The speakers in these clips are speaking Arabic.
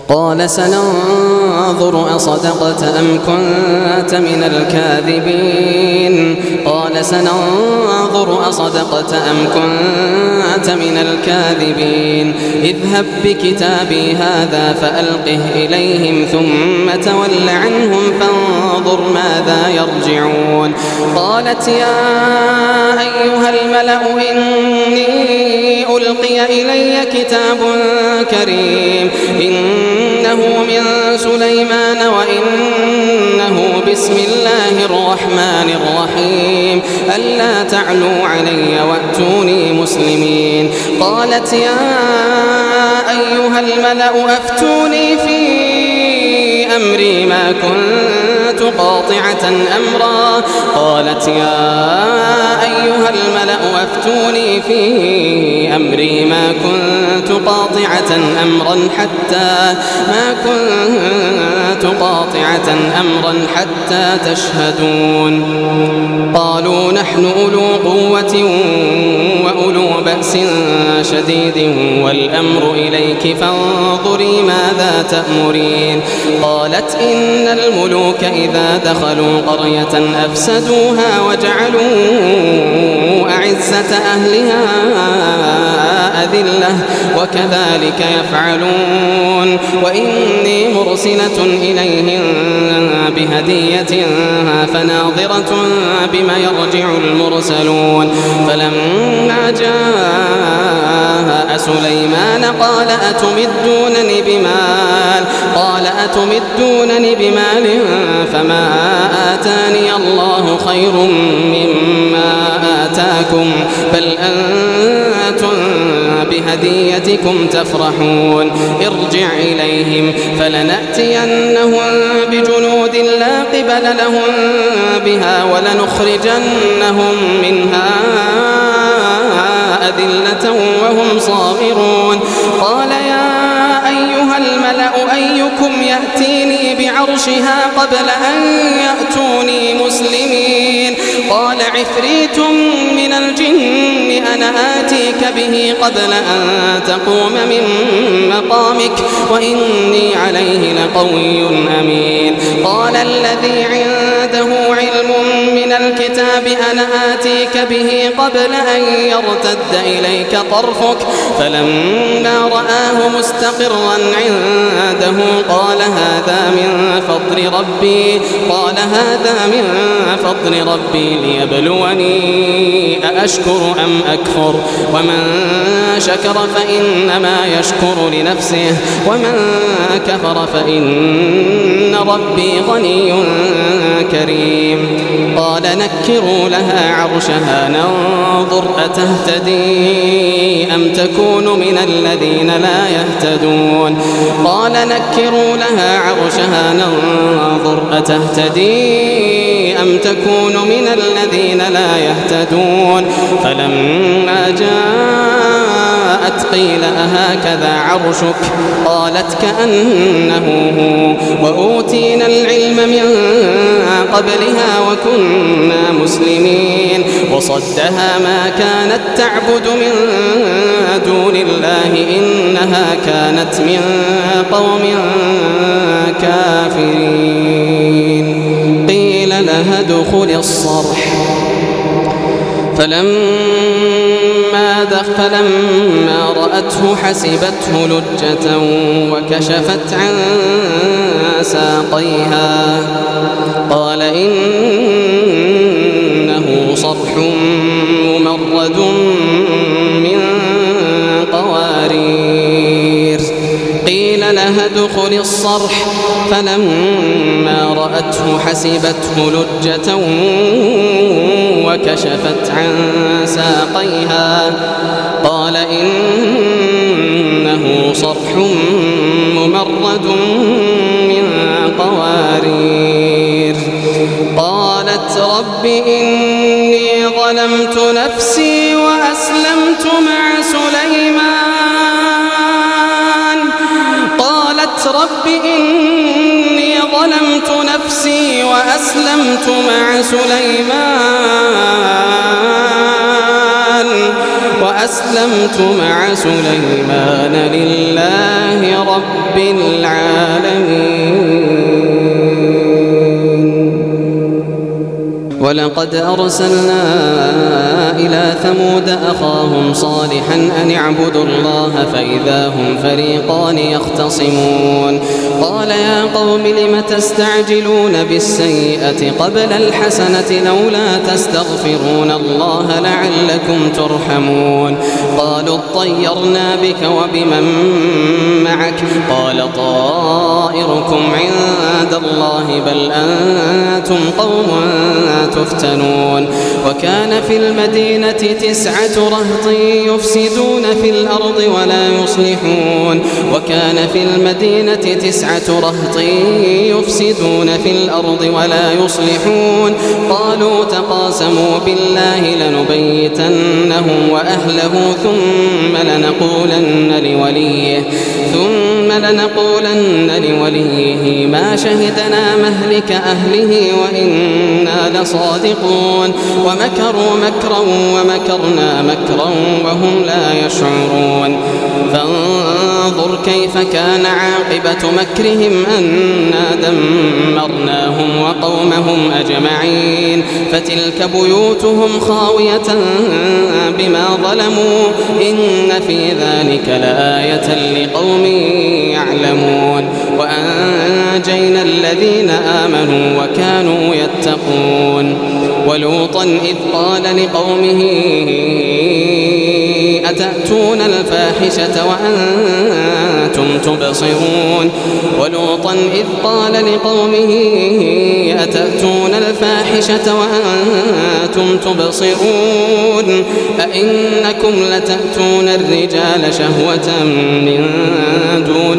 قال سننظر أصدقت أم كنت من الكاذبين قال سننظر أصدقت أم كنت من الكاذبين اذهب بكتابي هذا فألقه إليهم ثم تول عنهم فانظر ماذا يرجعون قالت يا أيها الملأ إني ألقي إلي كتاب كريم إنه من سليمان وإنه بسم الله الرحمن الرحيم ألا تعلوا علي وأتوني مسلمين قالت يا أيها الملأ أفتوني في أمري ما كنت قاطعة أمرا قالت يا أيها الملأ أفتوني في أمري ما كنت قاطعة حتى تشهدون قالوا نحن أولو قوة وأولو بأس شديد والأمر إليك فانظري ماذا تأمرين قالت إن الملوك إذا دخلوا قرية أفسدوها وجعلوا أعزة أهلها أذلة وكذلك يفعلون وإني مرسلة إليهم بهدية فناظرة بما يرجع المرسلون فلما جاء سليمان قال أتمدونني بمال فما آتاني الله خير مما آتاكم بل أنتم بهديتكم تفرحون ارجع إليهم فلنأتينهم بجنود لا قبل لهم بها ولنخرجنهم منها أذلة وهم صاغرون قال يا أيها الملأ أيكم يأتيني بعرشها قبل أن يأتوني مسلمين قال عفريت من الجن أنا آتيك به قبل أن تقوم من مقامك وإني عليه لقوي أمين قال الذي عنده علم من الكتاب أنا آتيك به قبل أن يرتد إليك طرفك فلما رآه مستقرا عنده قال هذا من فضل ربي ليبلوني أأشكر أم أكفر ومن شكر فإنما يشكر لنفسه ومن كفر فإن ربي غني كريم قال نكروا لها عرشها ننظر أتهتدي أم تكون من الذين لا يهتدون قال نكروا لها عرشها ننظر أتهتدي أم تكون من الذين لا يهتدون فلما جاءت قيل أهكذا عرشك قالت كأنه هو وأوتينا العلم من قبلها وكنا مسلمين وصدها ما كانت تعبد من دون الله إنها كانت من قوم كافرين قيل لها ادخل الصرح فلما رأته حسبته لجة وكشفت عن ساقيها قال إنه صرح ممرد من قوارير قيل لها ادخل الصرح فلما رأته حسبته لجة وكشفت عن ساقيها قال إنه صرح ممرد من قوارير قالت رب إني ظلمت نفسي وأسلمت مع سليمان قالت رب إني ظلمت نفسي وأسلمت مع سليمان وأسلمت مع سليمان لله رب العالمين. ولقد أرسلنا إلى ثمود أخاهم صالحا أن اعبدوا الله فإذا هم فريقان يختصمون. قال يا قوم لم تستعجلون بالسيئة قبل الحسنة لولا تستغفرون الله لعلكم ترحمون. قالوا اطيرنا بك وبمن معك قال طائركم عند الله بل أنتم قوم تفتنون. وكان في المدينة 9 رهط يفسدون في الأرض ولا يصلحون. وكان في المدينة 9 رهط يفسدون في الأرض ولا يصلحون. قالوا تقاسموا بالله لنبيتنه وأهله ثم لنقولن لوليه ما شهدنا مهلك أهله وإنا لصادقون. ومكروا مكرا ومكرنا مكرا وهم لا يشعرون. فانظر كيف كان عاقبة مكرهم أنا دمرناهم وقومهم أجمعين. فتلك بيوتهم خاوية بما ظلموا إن في ذلك لآية لقوم يعلمون. وأنجينا الذين آمنوا وكانوا يتقون. ولوطا إذ قال لقومه أتأتون الفاحشة وأنتم تبصرون. ولوطا إذ قال لقومه أتأتون الفاحشة وأنتم تبصرون أئنكم لتأتون الرجال شهوة من دون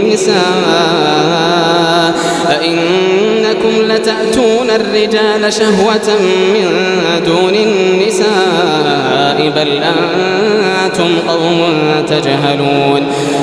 النساء أئنكم لتأتون الرجال شهوة من دون النساء بل أنتم قوم تجهلون.